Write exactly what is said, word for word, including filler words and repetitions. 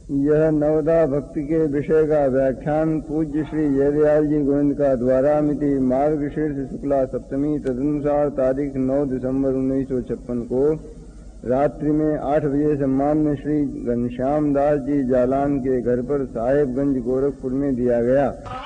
यह नवदा भक्ति के विषय का व्याख्यान पूज्य श्री जयदयाल जी गोविंद का द्वारा मिति मार्गशीर्ष शुक्ला सप्तमी तदनुसार तारीख नौ दिसंबर उन्नीस सौ छप्पन को रात्रि में आठ बजे सम्मान्य श्री घनश्याम दास जी जालान के घर पर साहेबगंज गोरखपुर में दिया गया।